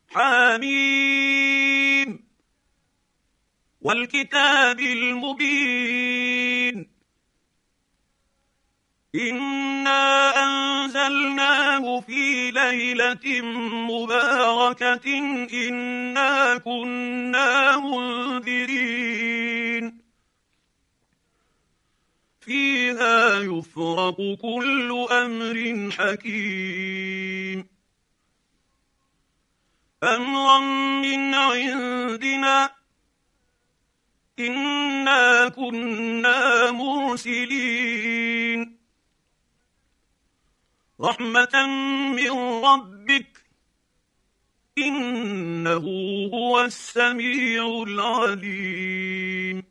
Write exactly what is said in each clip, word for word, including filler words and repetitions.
حميم والكتاب المبين إنا أنزلناه في ليلة مباركة إنا كنا منذرين فيها يفرق كل أمر حكيم أمرا من عندنا إنا كنا مرسلين رحمة من ربك إنه هو السميع العليم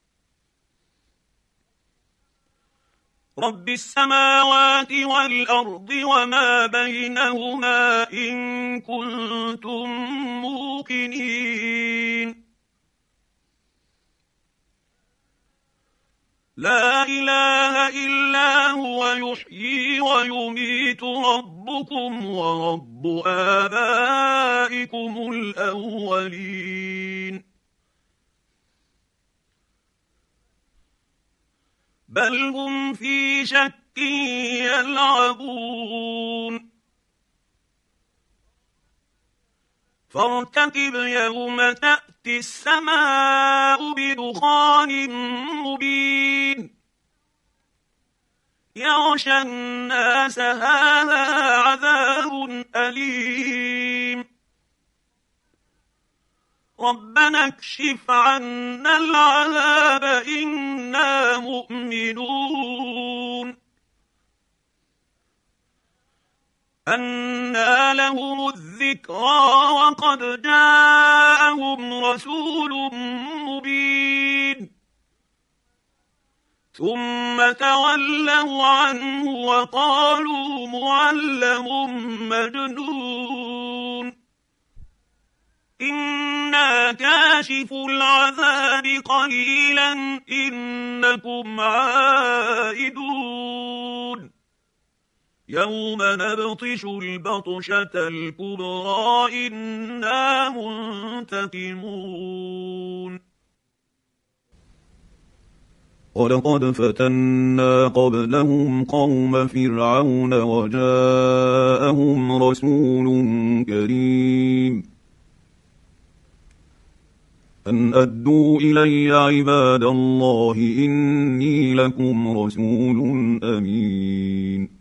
رب السماوات والأرض وما بينهما إن كنتم موقنين لا إله إلا هو يحيي ويميت ربكم ورب آبائكم الأولين بل هم في شك يلعبون فارتقب يوم تأتي السماء بدخان مبين يغشى الناس هذا عذاب أليم ربنا اكشف عنا العذاب إنا مؤمنون أنى لهم الذكرى وقد جاءهم رسول مبين ثم تولوا عنه وقالوا معلم مجنون إنا كاشف العذاب قليلا إنكم عائدون يوم نبطش البطشة الكبرى إنا منتقمون ولقد فتنا قبلهم قوم فرعون وجاءهم رسول كريم أن أدوا إلي عباد الله إني لكم رسول أمين